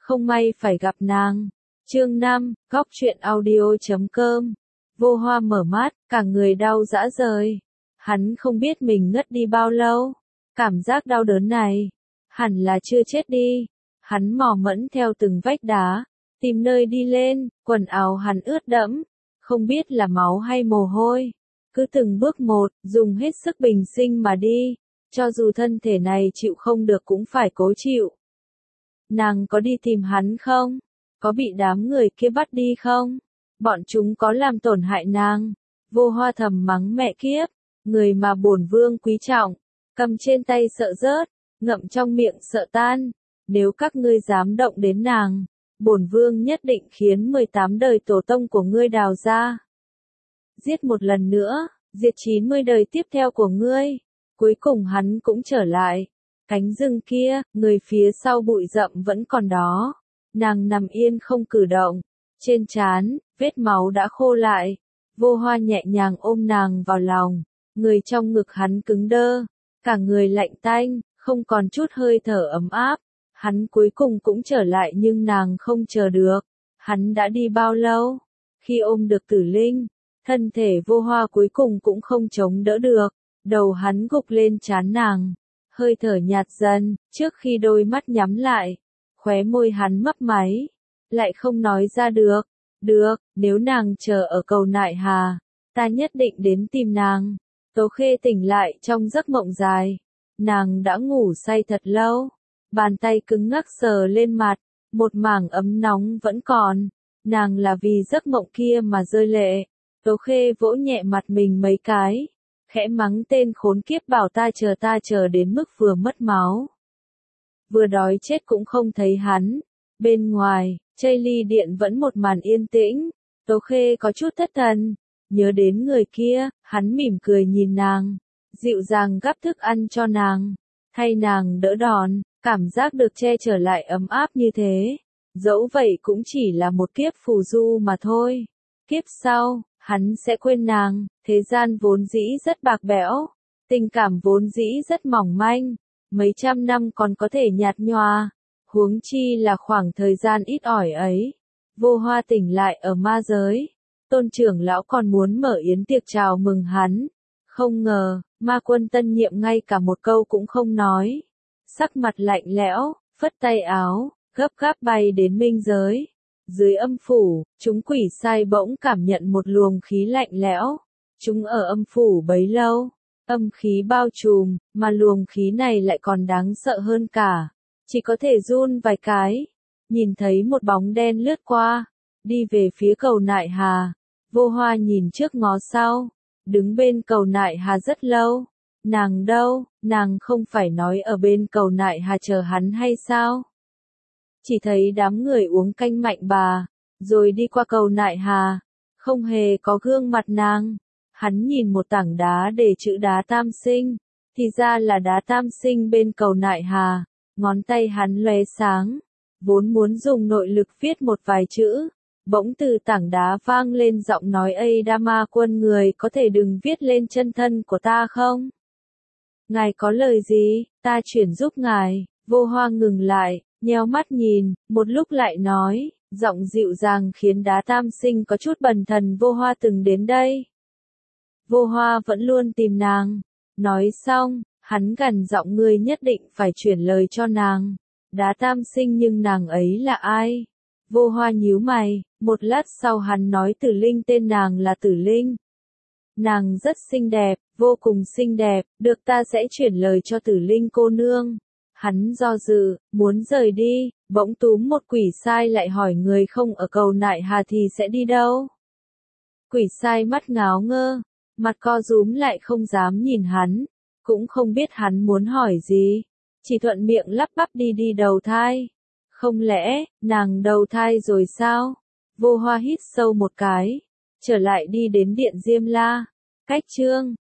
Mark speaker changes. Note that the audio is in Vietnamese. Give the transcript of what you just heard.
Speaker 1: không may phải gặp nàng. Chương 5, Góc truyện audio.com. Vô Hoa mở mắt, cả người đau rã rời. Hắn không biết mình ngất đi bao lâu. Cảm giác đau đớn này, hẳn là chưa chết đi. Hắn mò mẫm theo từng vách đá, tìm nơi đi lên, quần áo hắn ướt đẫm, không biết là máu hay mồ hôi. Cứ từng bước một, dùng hết sức bình sinh mà đi, cho dù thân thể này chịu không được cũng phải cố chịu. Nàng có đi tìm hắn không? Có bị đám người kia bắt đi không? Bọn chúng có làm tổn hại nàng? Vô Hoa thầm mắng mẹ kiếp, người mà bổn vương quý trọng, cầm trên tay sợ rớt, ngậm trong miệng sợ tan. Nếu các ngươi dám động đến nàng, bổn vương nhất định khiến 18 đời tổ tông của ngươi đào ra. Giết một lần nữa, diệt 90 đời tiếp theo của ngươi. Cuối cùng hắn cũng trở lại. Cánh rừng kia, người phía sau bụi rậm vẫn còn đó. Nàng nằm yên không cử động. Trên trán, vết máu đã khô lại. Vô Hoa nhẹ nhàng ôm nàng vào lòng. Người trong ngực hắn cứng đơ. Cả người lạnh tanh, không còn chút hơi thở ấm áp. Hắn cuối cùng cũng trở lại nhưng nàng không chờ được. Hắn đã đi bao lâu? Khi ôm được Tử Linh, thân thể Vô Hoa cuối cùng cũng không chống đỡ được. Đầu hắn gục lên trán nàng. Hơi thở nhạt dần, trước khi đôi mắt nhắm lại. Khóe môi hắn mấp máy. Lại không nói ra được. Được, nếu nàng chờ ở cầu Nại Hà, ta nhất định đến tìm nàng. Tố Khê tỉnh lại trong giấc mộng dài. Nàng đã ngủ say thật lâu. Bàn tay cứng ngắc sờ lên mặt. Một mảng ấm nóng vẫn còn. Nàng là vì giấc mộng kia mà rơi lệ. Tố Khê vỗ nhẹ mặt mình mấy cái. Khẽ mắng tên khốn kiếp bảo ta chờ đến mức vừa mất máu. Vừa đói chết cũng không thấy hắn. Bên ngoài, Chây Ly Điện vẫn một màn yên tĩnh. Tố Khê có chút thất thần. Nhớ đến người kia, hắn mỉm cười nhìn nàng. Dịu dàng gắp thức ăn cho nàng. Thay nàng đỡ đòn, cảm giác được che chở lại ấm áp như thế. Dẫu vậy cũng chỉ là một kiếp phù du mà thôi. Kiếp sau, hắn sẽ quên nàng. Thế gian vốn dĩ rất bạc bẽo. Tình cảm vốn dĩ rất mỏng manh. Mấy trăm năm còn có thể nhạt nhòa. Huống chi là khoảng thời gian ít ỏi ấy. Vô Hoa tỉnh lại ở ma giới. Tôn trưởng lão còn muốn mở yến tiệc chào mừng hắn. Không ngờ, ma quân tân nhiệm ngay cả một câu cũng không nói. Sắc mặt lạnh lẽo, phất tay áo, gấp gáp bay đến minh giới. Dưới âm phủ, chúng quỷ sai bỗng cảm nhận một luồng khí lạnh lẽo. Chúng ở âm phủ bấy lâu, âm khí bao trùm, mà luồng khí này lại còn đáng sợ hơn cả. Chỉ có thể run vài cái. Nhìn thấy một bóng đen lướt qua, đi về phía cầu Nại Hà. Vô Hoa nhìn trước ngó sau, đứng bên cầu Nại Hà rất lâu. Nàng đâu, nàng không phải nói ở bên cầu Nại Hà chờ hắn hay sao? Chỉ thấy đám người uống canh mạnh bà, rồi đi qua cầu Nại Hà, không hề có gương mặt nàng. Hắn nhìn một tảng đá để chữ đá tam sinh, thì ra là đá tam sinh bên cầu Nại Hà. Ngón tay hắn lóe sáng, vốn muốn dùng nội lực viết một vài chữ. Bỗng từ tảng đá vang lên giọng nói Ây Đa Ma Quân, người có thể đừng viết lên chân thân của ta không? Ngài có lời gì, ta chuyển giúp ngài. Vô Hoa ngừng lại, nheo mắt nhìn, một lúc lại nói, giọng dịu dàng khiến đá tam sinh có chút bần thần. Vô Hoa từng đến đây. Vô Hoa vẫn luôn tìm nàng. Nói xong, hắn gằn giọng, ngươi nhất định phải chuyển lời cho nàng. Đá tam sinh, nhưng nàng ấy là ai? Vô Hoa nhíu mày, một lát sau hắn nói Tử Linh, tên nàng là Tử Linh. Nàng rất xinh đẹp, vô cùng xinh đẹp, được ta sẽ chuyển lời cho Tử Linh cô nương. Hắn do dự, muốn rời đi, bỗng túm một quỷ sai lại hỏi, người không ở cầu Nại Hà thì sẽ đi đâu? Quỷ sai mắt ngáo ngơ, mặt co rúm lại không dám nhìn hắn, cũng không biết hắn muốn hỏi gì, chỉ thuận miệng lắp bắp, đi đầu thai. Không lẽ, nàng đầu thai rồi sao? Vô Hoa hít sâu một cái, trở lại đi đến điện Diêm La. Cách chương